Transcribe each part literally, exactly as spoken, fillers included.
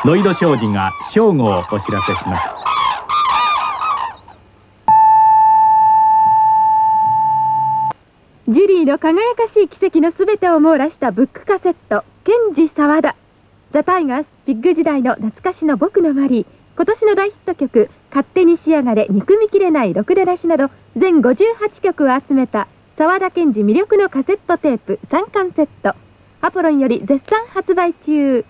ノイド商事が正午をお知らせします。 ジュリーの輝かしい奇跡のすべてを網羅したブックカセット「ケンジ沢田」、ザ・タイガース、ビッグ時代の懐かしの僕のマリー、今年の大ヒット曲「勝手にしやがれ憎みきれないろくでなし」など全ごじゅうはちきょくを集めた沢田研二魅力のカセットテープさんかんセット、アポロンより絶賛発売中。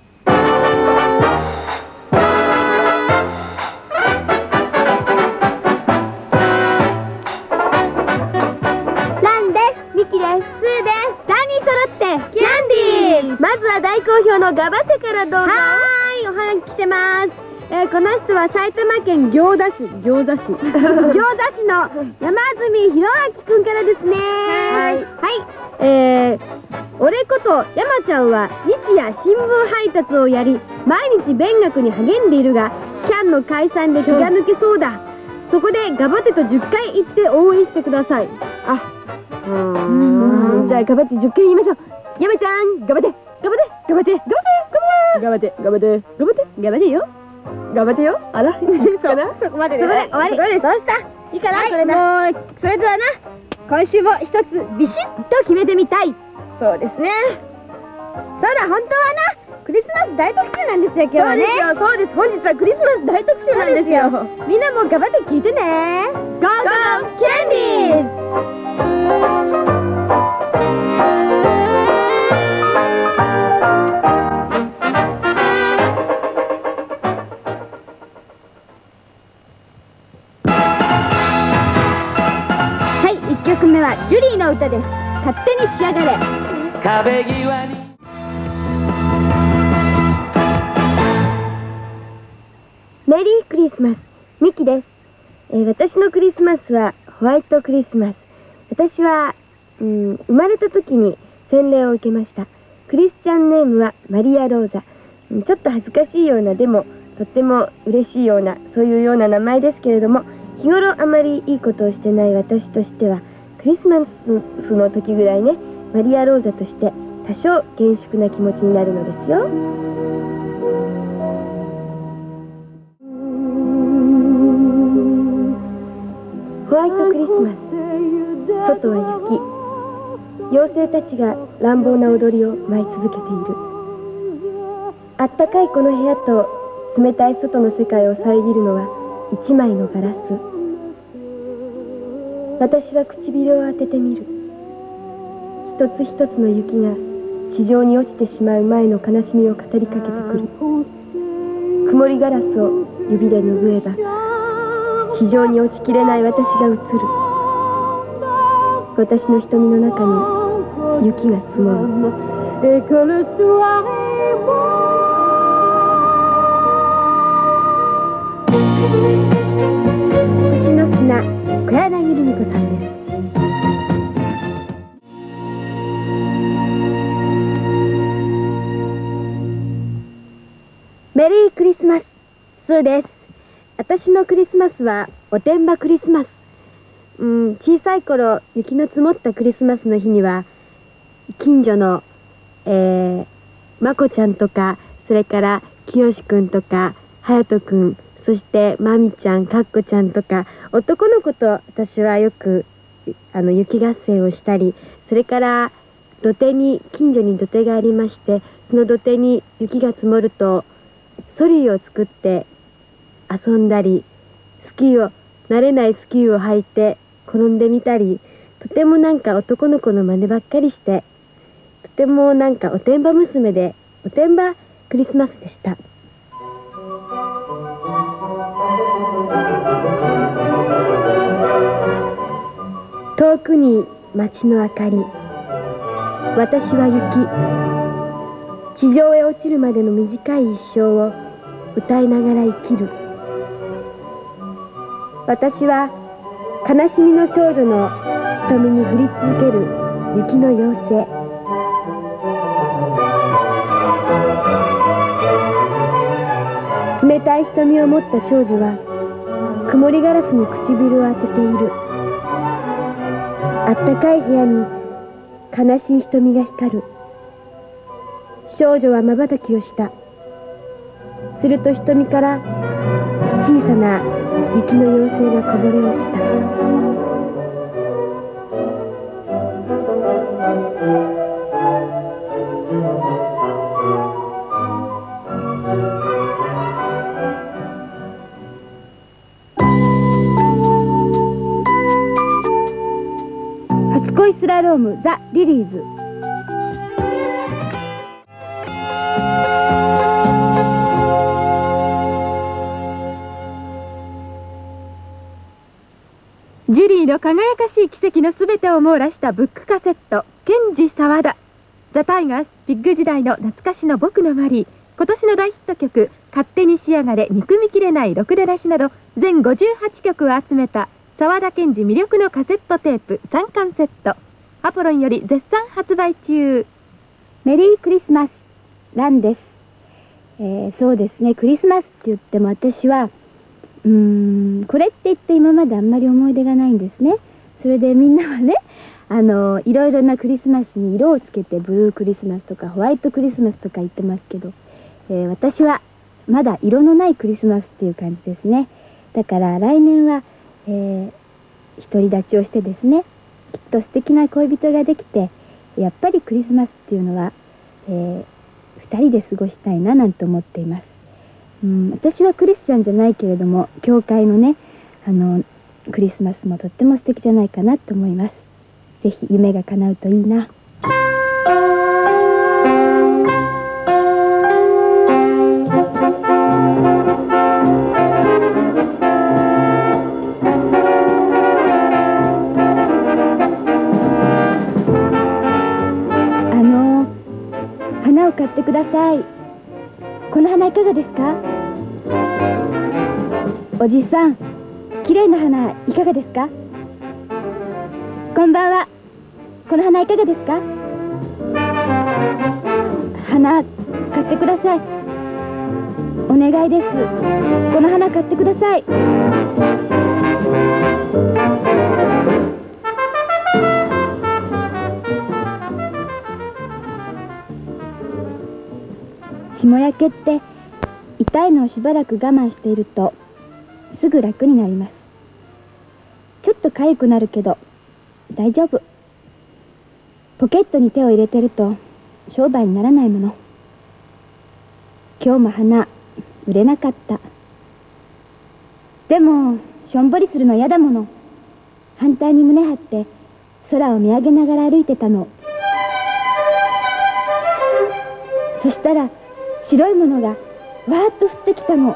まずは大好評のガバテからどうぞ。はーい、おはがき来てます。えー、この人は埼玉県行田市、行田市行田市の山住弘明くんからですね。はい、はい、えー、俺こと山ちゃんは日夜新聞配達をやり、毎日勉学に励んでいるが、キャンの解散で気が抜けそうだ。そこでガバテとじゅっかい言って応援してください。あ、うーん、じゃあガバテじゅっかい言いましょう。山ちゃん、ガバテガバテガバテガバテガバテガバテガバテガバテよガバテよ。あら、いいかな。そこまでで終わり。そうした。いいかな。それでもうそれではな、今週も一つビシッと決めてみたい。そうですね。そうだ、本当はな、クリスマス大特集なんですよ、今日はね。そうです、そうです。本日はクリスマス大特集なんですよ。みんなもガバテ聞いてね。ゴーゴーキャンディーズ。いっきょくめはジュリーの歌です。勝手にしやがれ。壁際にメリークリスマス、ミキです。えー、私のクリスマスはホワイトクリスマス。私は、うん、生まれた時に洗礼を受けました。クリスチャンネームはマリア・ローザ。うん、ちょっと恥ずかしいような、でもとっても嬉しいような、そういうような名前ですけれども、日頃あまりいいことをしてない私としては、クリスマスの時ぐらいね、マリア・ローザとして多少厳粛な気持ちになるのですよ。ホワイトクリスマス、外は雪。妖精たちが乱暴な踊りを舞い続けている。あったかいこの部屋と冷たい外の世界を遮るのは一枚のガラス。私は唇を当ててみる。一つ一つの雪が地上に落ちてしまう前の悲しみを語りかけてくる。曇りガラスを指で拭えば地上に落ちきれない私が映る。私の瞳の中に雪が積もる。星の砂、小柳ルミ子さんです。メリークリスマス、スーです。私のクリスマスはおてんばクリスマス。うん、小さい頃雪の積もったクリスマスの日には近所の、えー、まこちゃんとか、それからきよしくんとかはやとくん、そしてまみちゃん、かっこちゃんとか男の子と私はよくあの雪合戦をしたり、それから土手に、近所に土手がありまして、その土手に雪が積もるとソリを作って遊んだり、スキーを慣れないスキーを履いて転んでみたり、とてもなんか男の子の真似ばっかりして、とてもなんかおてんば娘で、おてんばクリスマスでした。遠くに街の明かり、私は雪。地上へ落ちるまでの短い一生を歌いながら生きる。私は悲しみの少女の瞳に降り続ける雪の妖精。冷たい瞳を持った少女は曇りガラスに唇を当てている。あったかい部屋に悲しい瞳が光る。少女は瞬きをした。 すると瞳から小さな雪の妖精がこぼれ落ちた。初恋スラロームザ・リリーズ。 ジュリーの輝かしい奇跡のすべてを網羅したブックカセット「ケンジ沢田」。ザ・タイガースビッグ時代の懐かしの僕のマリー、今年の大ヒット曲「勝手に仕上がれ憎みきれないろくでなし」など全ごじゅうはちきょくを集めた沢田研二魅力のカセットテープさんかんセット、アポロンより絶賛発売中。 メリークリスマスランです。えー、そうですね、クリスマスって言っても私はうーんこれって言って今まであんまり思い出がないんですね。それでみんなはね、あのいろいろなクリスマスに色をつけてブルークリスマスとかホワイトクリスマスとか言ってますけど、えー、私はまだ色のないクリスマスっていう感じですね。だから来年は、えー、独り立ちをしてですね、きっと素敵な恋人ができて、やっぱりクリスマスっていうのは、えー、ふたりで過ごしたいななんて思っています。うん、私はクリスチャンじゃないけれども、教会のねあのクリスマスもとっても素敵じゃないかなと思います。ぜひ夢が叶うといいな。あの花を買ってください。この花いかがですか？おじさん、綺麗な花いかがですか？こんばんは。この花いかがですか？花買ってください。お願いです。この花買ってください。霜焼けって痛いのをしばらく我慢しているとすぐ楽になります。ちょっと痒くなるけど大丈夫。ポケットに手を入れてると商売にならないもの。今日も花売れなかった。でもしょんぼりするの嫌だもの。反対に胸張って空を見上げながら歩いてたの。そしたら白いものがわーっと降ってきたの。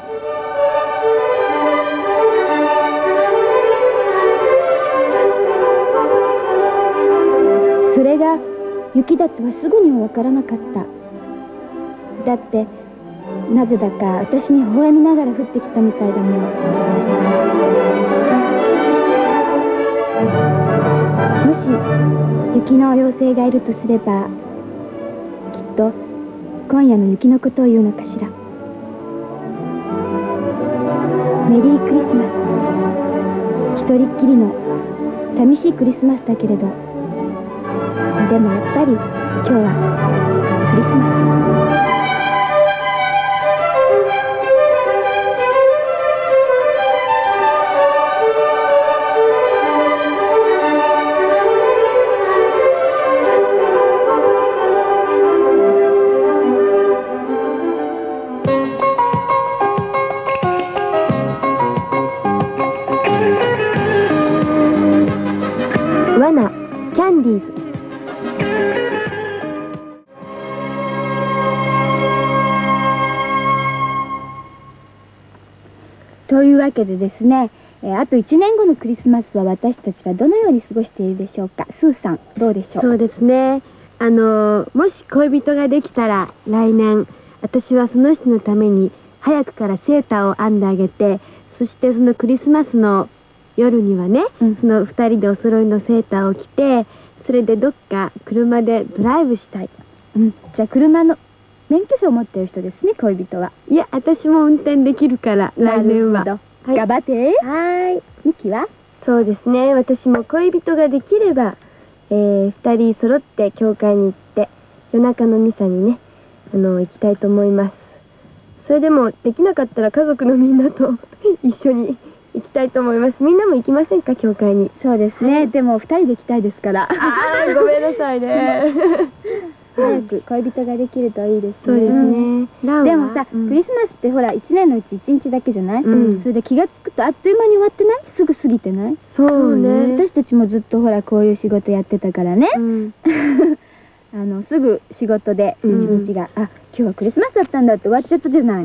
それが雪だとはすぐにはわからなかった。だってなぜだか私に微笑みながら降ってきたみたいだもん。もし雪の妖精がいるとすれば、きっと今夜の雪のことを言うのかしら。メリークリスマス。一人っきりの寂しいクリスマスだけれど、でもやっぱり今日はクリスマス。罠キャンディーズ。というわけでですね、えー、あといちねんごのクリスマスは私たちはどのように過ごしているでしょうか。スーさんどうでしょう。 そうですね、あのもし恋人ができたら来年私はその人のために早くからセーターを編んであげて、そしてそのクリスマスの夜にはね、うん、そのふたりでお揃いのセーターを着て、それでどっか車でドライブしたい。 うん、じゃあ車の免許証を持っている人ですね、恋人は。 いや、私も運転できるから来年は。 はい、頑張って。 はい。 ミキは？ そうですね、私も恋人ができれば、えー、ふたり揃って教会に行って夜中のミサにね、あの行きたいと思います。 それでもできなかったら家族のみんなと一緒に行きたいと思います。みんなも行きませんか、教会に。 そうですね。でも二人で行きたいですから。 ああ、ごめんなさいね。 早く恋人ができるといいですね。 そうですね。 でもさ、クリスマスってほら一年のうち一日だけじゃない？ うん。 それで気がつくとあっという間に終わってない？すぐ過ぎてない？ そうね。 私たちもずっとほらこういう仕事やってたからね。 うん。 あのすぐ仕事で一日が、あ、今日はクリスマスだったんだって終わっちゃったじゃない。 うん。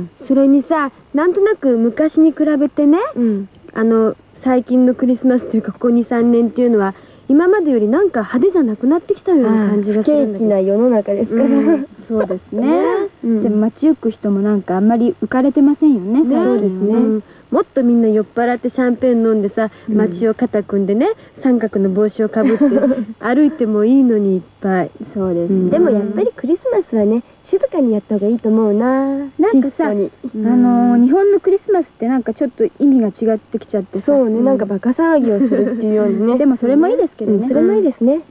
それにさ、なんとなく昔に比べてね、あの最近のクリスマスというかここにさんねんっていうのは今までよりなんか派手じゃなくなってきたような感じがするんだけど。不景気な世の中ですから。 そうですね。でも街行く人もなんかあんまり浮かれてませんよね。 そうですね。もっとみんな酔っ払ってシャンペーン飲んでさ、街を肩組んでね、三角の帽子をかぶって歩いてもいいのにいっぱい。 そうです。 でもやっぱりクリスマスはね、静かにやった方がいいと思うな。 なんかさ、あの日本のクリスマスってなんかちょっと意味が違ってきちゃってさ。 そうね、なんかバカ騒ぎをするっていうようにね。 でもそれもいいですけどね。 それもいいですね。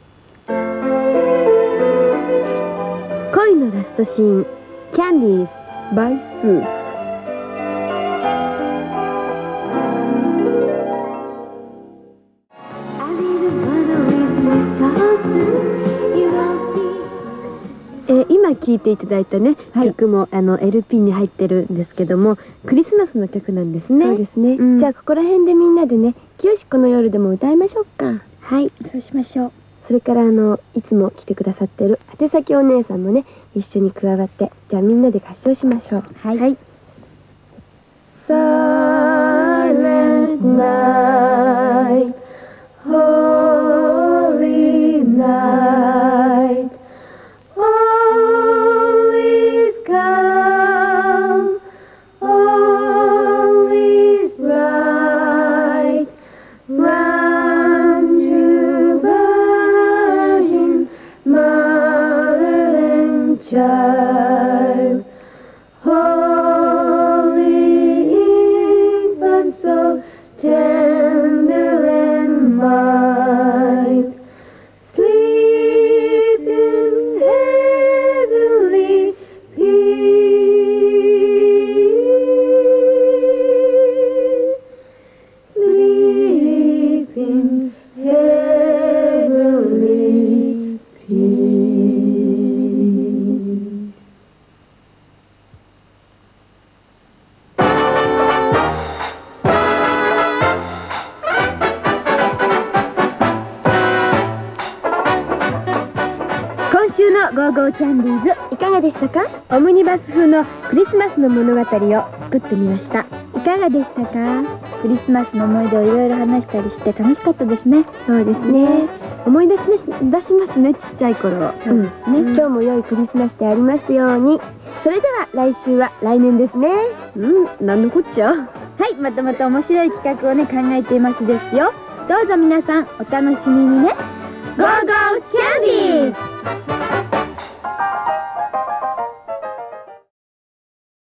恋のラストシーン、キャンディーズ by スー。えー、今聴いていただいたね、はい、曲もあの エルピー に入ってるんですけども、クリスマスの曲なんですね。そうですね、うん、じゃあここら辺でみんなでね、清しこの夜でも歌いましょうか。はい、そうしましょう。それからあのいつも来てくださってる宛先お姉さんもね、一緒に加わって、じゃあみんなで合唱しましょう。はい、はい。Silent night, holy night, all is calm, all is bright, run to Virgin Mother and Child, holy infant, so tender and mild, sleep in heavenly peace, sleep in heavenly peace. 今週のゴーゴーキャンディーズいかがでしたか？オムニバス風のクリスマスの物語を作ってみました。いかがでしたか？クリスマスの思い出をいろいろ話したりして楽しかったですね。そうですね。思い出し出しますね、ちっちゃい頃。そうですね。今日も良いクリスマスでありますように。それでは来週は来年ですね。うん、なんのこっちゃ。はい、またまた面白い企画をね考えていますですよ。どうぞ皆さんお楽しみにね。ゴーゴーキャンディーズ。